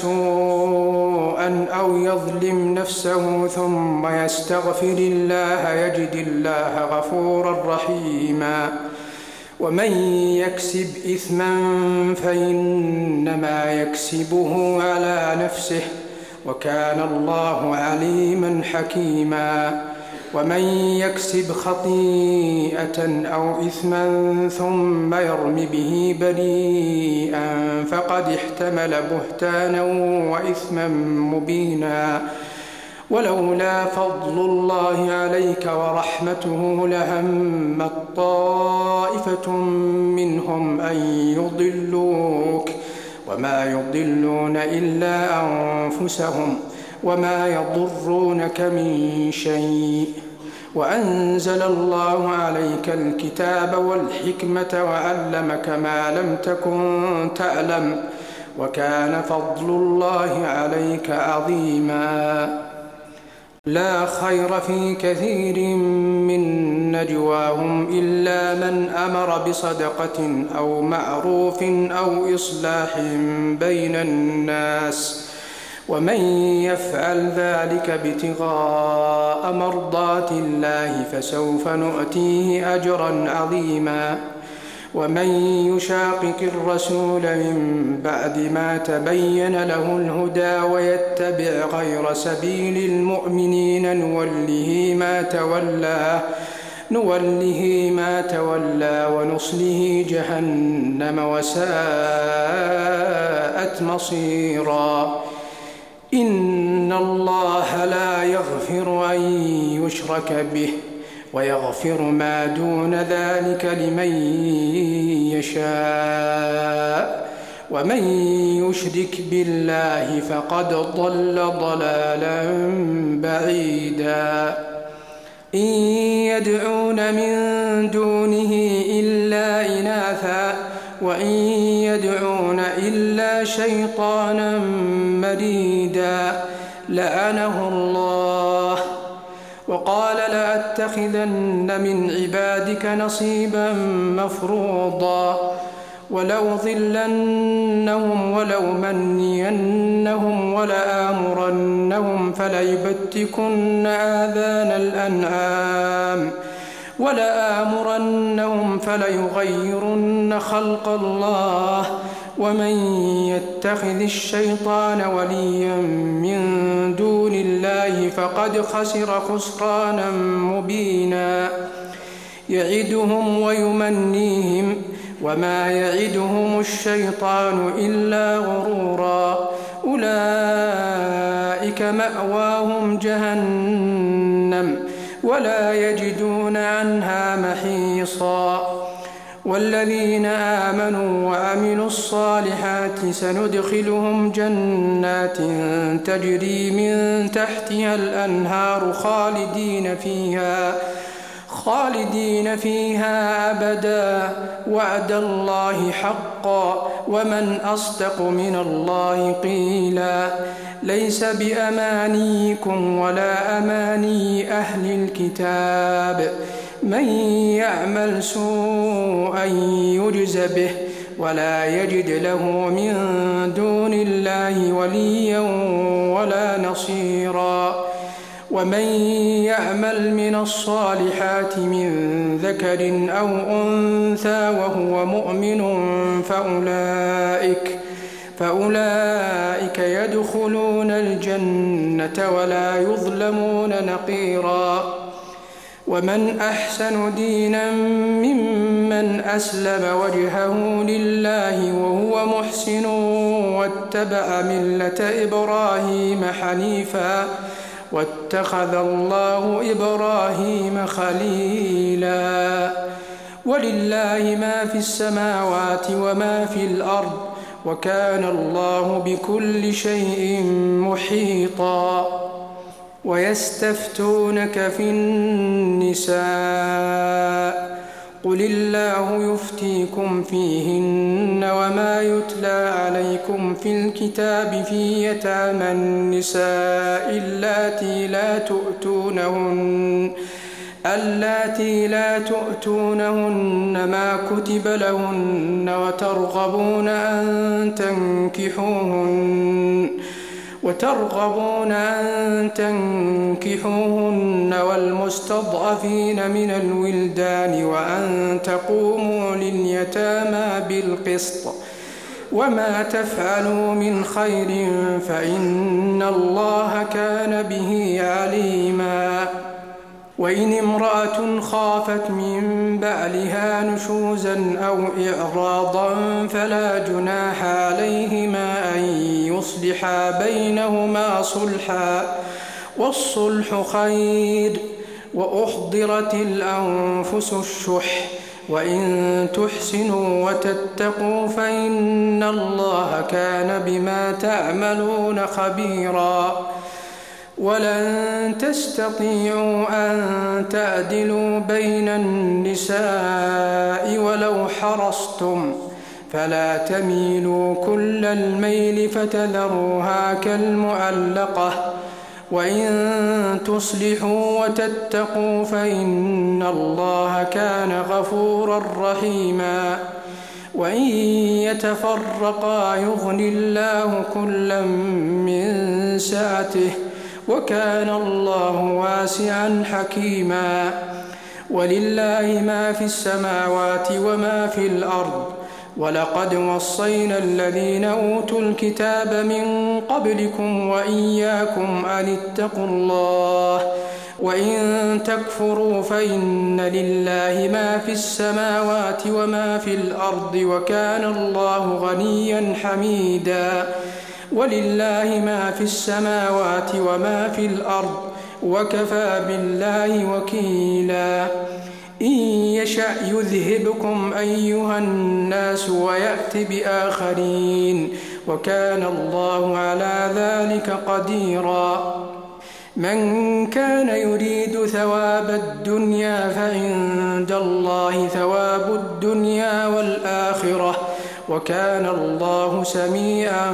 سوءا أو يظلم نفسه ثم يستغفر الله يجد الله غفورا رحيما. ومن يكسب إثما فإنما يكسبه على نفسه وكان الله عليما حكيما. ومن يكسب خطيئة أو إثما ثم يرم به بريئا فقد احتمل بهتانا وإثما مبينا. ولولا فضل الله عليك ورحمته لهمت طائفة منهم أن يضلوك وما يضلون إلا أنفسهم وما يضرونك من شيء. وأنزل الله عليك الكتاب والحكمة وعلمك ما لم تكن تعلم وكان فضل الله عليك عظيما. لا خير في كثير من نجواهم إلا من أمر بصدقة أو معروف أو إصلاح بين الناس ومن يفعل ذلك ابتغاء مرضات الله فسوف نؤتيه أجرا عظيما. ومن يشاقق الرسول من بعد ما تبين له الهدى ويتبع غير سبيل المؤمنين نوله ما تولى نوله ما تولى ونصله جهنم وساءت مصيرا. إن الله لا يغفر أن يشرك به ويغفر ما دون ذلك لمن يشاء ومن يشرك بالله فقد ضل ضلالا بعيدا. إن يدعون من دونه إلا إناثا وإن يدعون إلا شيطانا مريدا لعنه الله وقال لأتخذن من عبادك نصيبا مفروضا ولأضلنهم ولأمنينهم ولآمرنهم فليبتكن آذان الأنعام ولآمرنهم فليغيرن خلق الله ومن يتخذ الشيطان وليا من دون الله فقد خسر خسرانا مبينا يعدهم ويمنيهم وما يعدهم الشيطان إلا غرورا أولئك مأواهم جهنم ولا يجدون عنها محيصا والذين آمنوا وعملوا الصالحات سندخلهم جنات تجري من تحتها الأنهار خالدين فيها خالدين فيها أبدا وعد الله حقا ومن أصدق من الله قيلا ليس بأمانيكم ولا أماني أهل الكتاب من يعمل سوءا يجز به ولا يجد له من دون الله وليا ولا نصيرا ومن يعمل من الصالحات من ذكر أو أنثى وهو مؤمن فأولئك فأولئك يدخلون الجنة ولا يظلمون نقيرا ومن أحسن دينا ممن أسلم وجهه لله وهو محسن واتبع ملة إبراهيم حنيفا واتخذ الله إبراهيم خليلا ولله ما في السماوات وما في الأرض وكان الله بكل شيء محيطا ويستفتونك في النساء قل الله يفتيكم فيهن وما يتلى عليكم في الكتاب في يتامى النساء اللاتي لا تؤتونهن اللاتي لا تؤتونهن ما كتب لهن وترغبون أن تنكحوهن وترغبون أن تنكحوهن والمستضعفين من الولدان وأن تقوموا لليتامى بالقسط وما تفعلوا من خير فإن الله كان به عليما وإن امرأة خافت من بعلها نشوزا أو إعراضا فلا جناح عليهما أن يصلحا بينهما صلحا والصلح خير وأحضرت الأنفس الشح وإن تحسنوا وتتقوا فإن الله كان بما تعملون خبيرا ولن تستطيعوا أن تعدلوا بين النساء ولو حرصتم فلا تميلوا كل الميل فتذروها كالمعلقة وإن تصلحوا وتتقوا فإن الله كان غفورا رحيما وإن يتفرقا يغني الله كلا من سعته وكان الله واسعا حكيما ولله ما في السماوات وما في الأرض ولقد وصينا الذين أوتوا الكتاب من قبلكم وإياكم أن اتقوا الله وإن تكفروا فإن لله ما في السماوات وما في الأرض وكان الله غنيا حميدا ولله ما في السماوات وما في الأرض وكفى بالله وكيلا إن يشأ يذهبكم أيها الناس ويأت بآخرين وكان الله على ذلك قديرا من كان يريد ثواب الدنيا فعند الله ثواب الدنيا والآخرة وكان الله سميعا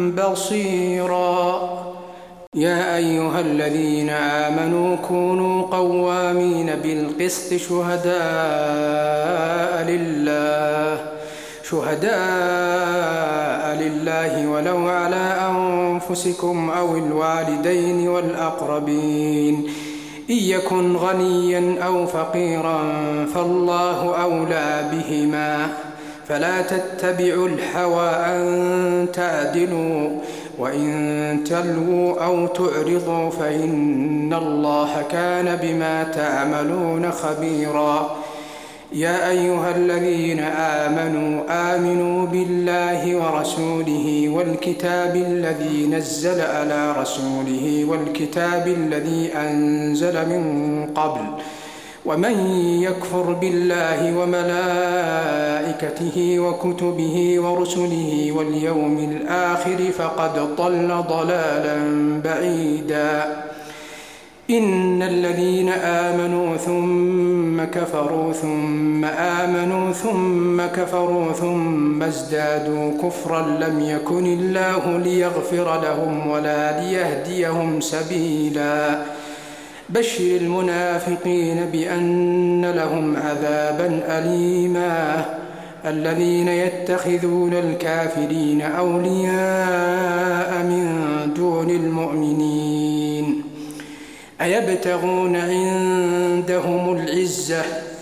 بصيرا يا أيها الذين آمنوا كونوا قوامين بالقسط شهداء لله شهداء لله ولو على أنفسكم أو الوالدين والأقربين إن يكن غنيا أو فقيرا فالله أولى بهما فلا تتبعوا الهوى أن تعدلوا وإن تلووا أو تعرضوا فإن الله كان بما تعملون خبيرا يا أيها الذين آمنوا آمنوا بالله ورسوله والكتاب الذي نزل على رسوله والكتاب الذي أنزل من قبل ومن يكفر بالله وملائكته وكتبه ورسله واليوم الآخر فقد ضل ضلالا بعيدا إن الذين آمنوا ثم كفروا ثم آمنوا ثم كفروا ثم ازدادوا كفرا لم يكن الله ليغفر لهم ولا ليهديهم سبيلا بشر المنافقين بأن لهم عذابا أليما الذين يتخذون الكافرين أولياء من دون المؤمنين أيبتغون عندهم العزة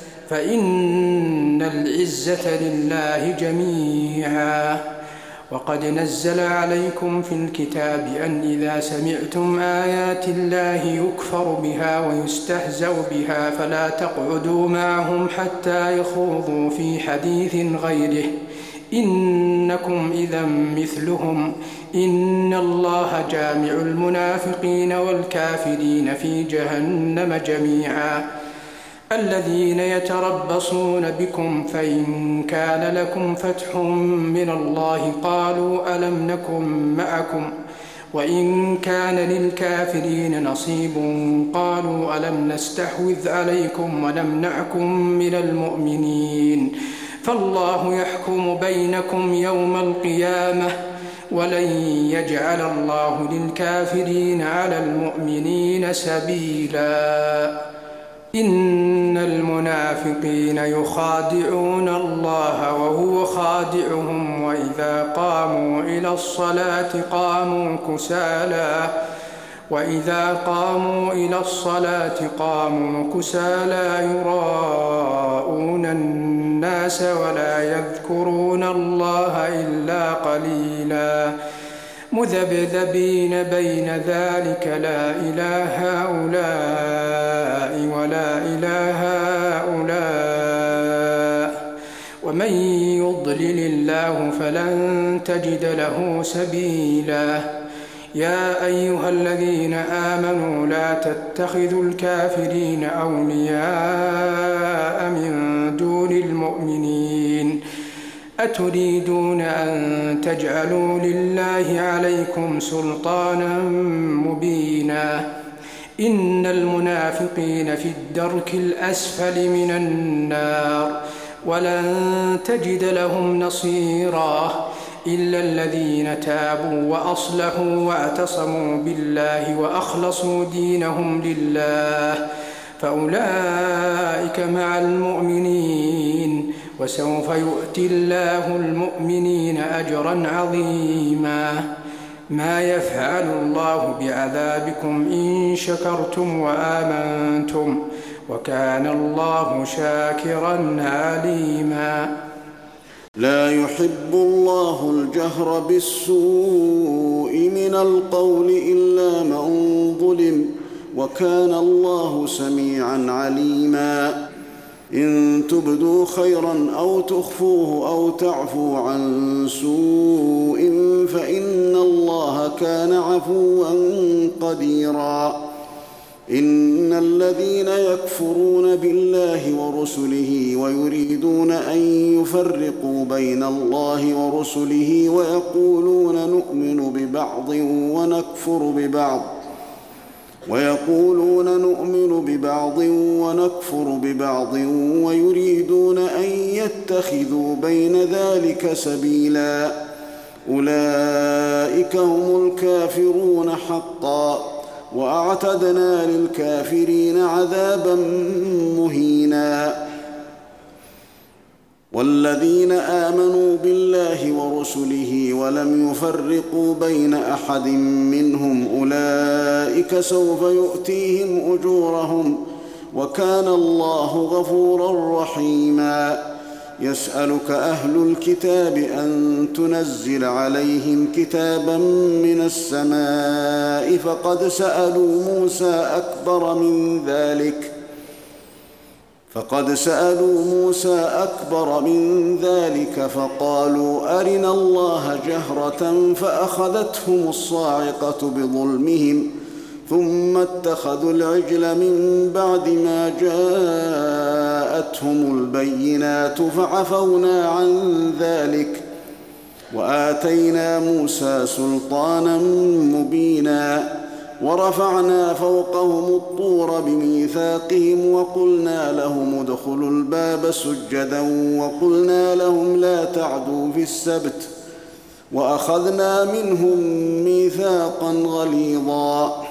فإن العزة لله جميعا وقد نزل عليكم في الكتاب أن إذا سمعتم آيات الله يكفر بها ويستهزأ بها فلا تقعدوا معهم حتى يخوضوا في حديث غيره إنكم إذا مثلهم إن الله جامع المنافقين والكافرين في جهنم جميعا الذين يتربصون بكم فإن كان لكم فتح من الله قالوا ألم نكن معكم وإن كان للكافرين نصيب قالوا ألم نستحوذ عليكم ونمنعكم من المؤمنين فالله يحكم بينكم يوم القيامة ولن يجعل الله للكافرين على المؤمنين سبيلا إن المنافقين يخادعون الله وهو خادعهم وإذا قاموا إلى الصلاة قاموا كسالى وإذا قاموا إلى الصلاة قاموا كسالى يراءون الناس ولا يذكرون الله إلا قليلا مذبذبين بين ذلك لا إله هؤلاء ولا إله هؤلاء ومن يضلل الله فلن تجد له سبيلا يا أيها الذين آمنوا لا تتخذوا الكافرين أولياء من دون المؤمنين أتريدون أن تجعلوا لله عليكم سلطانا مبينا إن المنافقين في الدرك الأسفل من النار ولن تجد لهم نصيرا إلا الذين تابوا وأصلحوا واعتصموا بالله وأخلصوا دينهم لله فأولئك مع المؤمنين وسوف يؤتي الله المؤمنين أجرا عظيما ما يفعل الله بعذابكم إن شكرتم وآمنتم وكان الله شاكرا عليما لا يحب الله الجهر بالسوء من القول إلا من ظلم وكان الله سميعا عليما إن تبدوا خيرا أو تخفوه أو تعفوا عن سوء فإن الله كان عفوا قديرا إن الذين يكفرون بالله ورسله ويريدون أن يفرقوا بين الله ورسله ويقولون نؤمن ببعض ونكفر ببعض ويقولون نؤمن ببعض ونكفر ببعض ويريدون أن يتخذوا بين ذلك سبيلا أولئك هم الكافرون حقا وأعتدنا للكافرين عذابا مهينا والذين آمنوا بالله ورسله ولم يفرقوا بين أحد منهم أولئك سوف يؤتيهم أجورهم وكان الله غفورا رحيما. يسألك أهل الكتاب أن تنزل عليهم كتابا من السماء فقد سألوا موسى أكبر من ذلك فقد سألوا موسى أكبر من ذلك فقالوا أرنا الله جهرة فأخذتهم الصاعقة بظلمهم ثم اتخذوا العجل من بعد ما جاءتهم البينات فعفونا عن ذلك وآتينا موسى سلطانا مبينا ورفعنا فوقهم الطور بميثاقهم وقلنا لهم ادخلوا الباب سجدا وقلنا لهم لا تعدوا في السبت وأخذنا منهم ميثاقا غليظا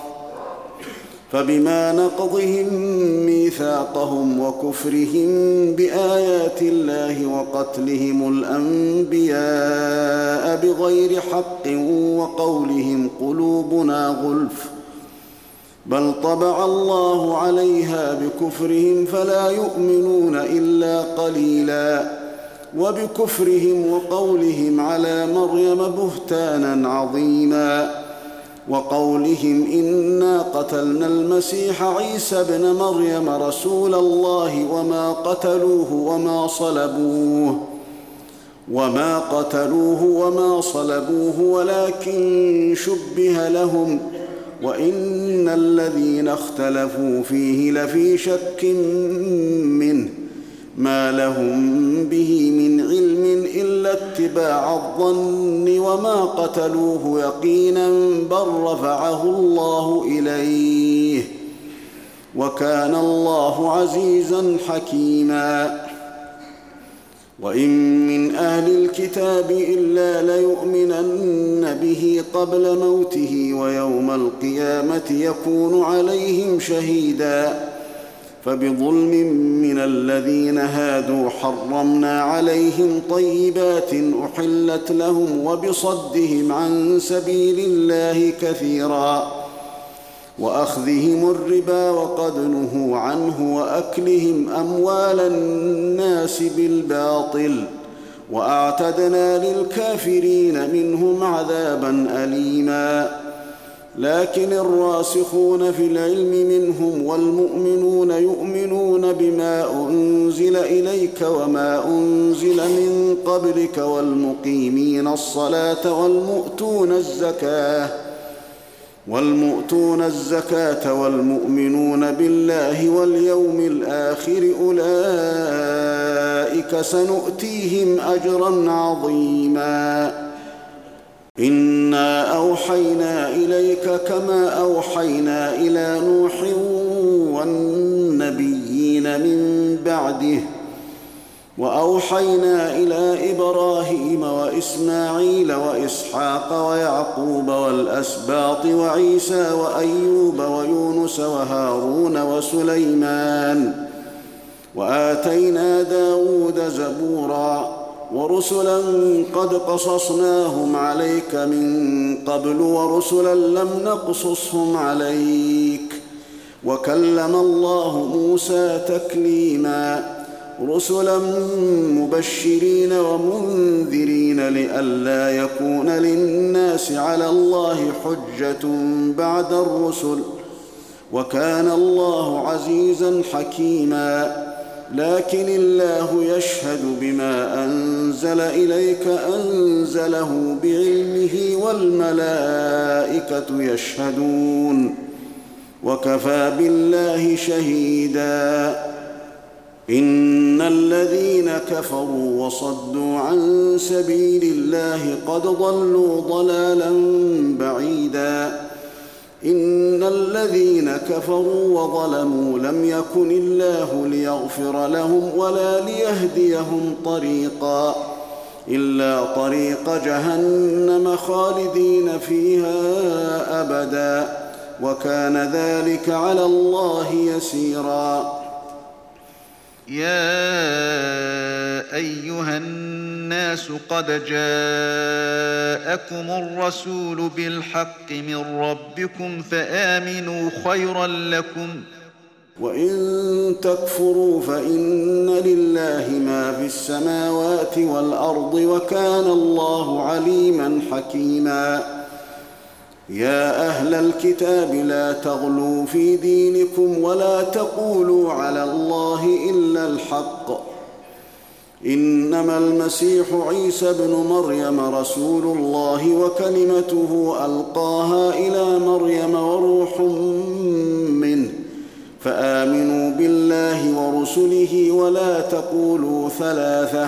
فبما نقضهم ميثاقهم وكفرهم بآيات الله وقتلهم الأنبياء بغير حق وقولهم قلوبنا غلف بل طبع الله عليها بكفرهم فلا يؤمنون إلا قليلا وبكفرهم وقولهم على مريم بهتانا عظيما وقولهم إنا قتلنا المسيح عيسى ابن مريم رسول الله وما قتلوه وما صلبوه وما قتلوه وما صلبوه ولكن شبه لهم وإن الذين اختلفوا فيه لفي شك منه ما لهم به من علم إلا اتباع الظن وما قتلوه يقينا بل رفعه الله إليه وكان الله عزيزا حكيما. وإن من أهل الكتاب إلا ليؤمنن به قبل موته ويوم القيامة يكون عليهم شهيدا فبظلم من الذين هادوا حرمنا عليهم طيبات أحلت لهم وبصدهم عن سبيل الله كثيرا وأخذهم الربا وقد نهوا عنه وأكلهم أموال الناس بالباطل وأعتدنا للكافرين منهم عذابا أليما. لكن الراسخون في العلم منهم والمؤمنون يؤمنون بما أنزل إليك وما أنزل من قبلك والمقيمين الصلاة والمؤتون الزكاة والمؤتون الزكاة والمؤمنون بالله واليوم الآخر أولئك سنؤتيهم أجرا عظيما. إنا أوحينا إليك كما أوحينا إلى نوح والنبيين من بعده وأوحينا إلى إبراهيم وإسماعيل وإسحاق ويعقوب والأسباط وعيسى وأيوب ويونس وهارون وسليمان وآتينا داود زبورا ورسلا قد قصصناهم عليك من قبل ورسلا لم نقصصهم عليك وكلم الله موسى تكليما رسلا مبشرين ومنذرين لئلا يكون للناس على الله حجة بعد الرسل وكان الله عزيزا حكيما. لكن الله يشهد بما أنزل إليك أنزله بعلمه والملائكة يشهدون وكفى بالله شهيدا. إن الذين كفروا وصدوا عن سبيل الله قد ضلوا ضلالا بعيدا. إن الذين كفروا وظلموا لم يكن الله ليغفر لهم ولا ليهديهم طريقا إلا طريق جهنم خالدين فيها أبدا وكان ذلك على الله يسيرا. يا أيها الناس قد جاءكم الرسول بالحق من ربكم فآمنوا خيرا لكم وإن تكفروا فإن لله ما في السماوات والأرض وكان الله عليما حكيما يا أهل الكتاب لا تغلوا في دينكم ولا تقولوا على الله إلا الحق إنما المسيح عيسى بن مريم رسول الله وكلمته ألقاها إلى مريم وروح منه فآمنوا بالله ورسله ولا تقولوا ثلاثة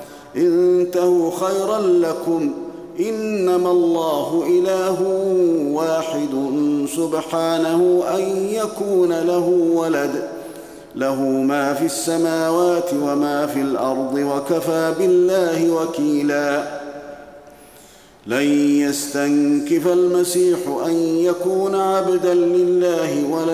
انتهوا خيرا لكم إنما الله إله واحد سبحانه أن يكون له ولد له ما في السماوات وما في الأرض وكفى بالله وكيلا لن يستنكف المسيح أن يكون عبدا لله ولا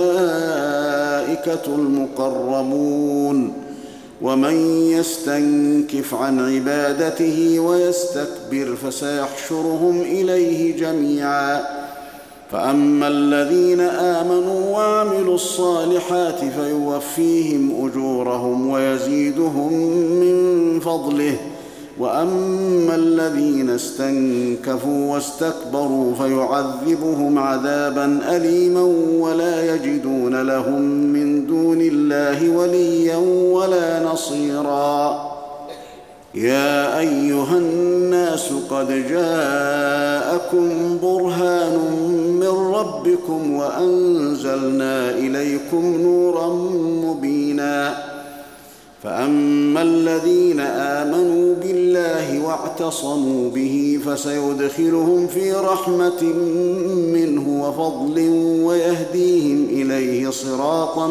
الملائكة المقربون ومن يستنكف عن عبادته ويستكبر فسيحشرهم إليه جميعا فأما الذين آمنوا وعملوا الصالحات فيوفيهم أجورهم ويزيدهم من فضله وأما الذين استنكفوا واستكبروا فيعذبهم عذابا أليما ولا يجدون لهم من دون الله وليا ولا نصيرا يا أيها الناس قد جاءكم برهان من ربكم وأنزلنا إليكم نورا مبينا فأما الذين آمنوا بالله واعتصموا به فسيدخلهم في رحمة منه وفضل ويهديهم إليه صراطا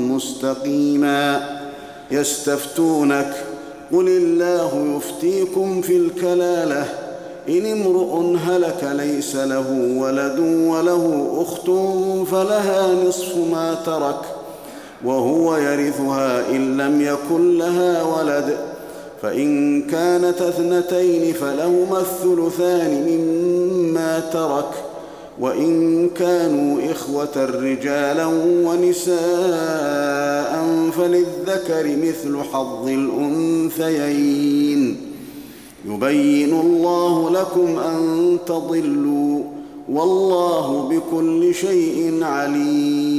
مستقيما يستفتونك قل الله يفتيكم في الكلالة إن امرؤ هلك ليس له ولد وله أخت فلها نصف ما ترك وهو يرثها إن لم يكن لها ولد فإن كانت اثنتين فلهما الثلثان مما ترك وإن كانوا إخوة رجالا ونساء فللذكر مثل حظ الأنثيين يبين الله لكم أن تضلوا والله بكل شيء عليم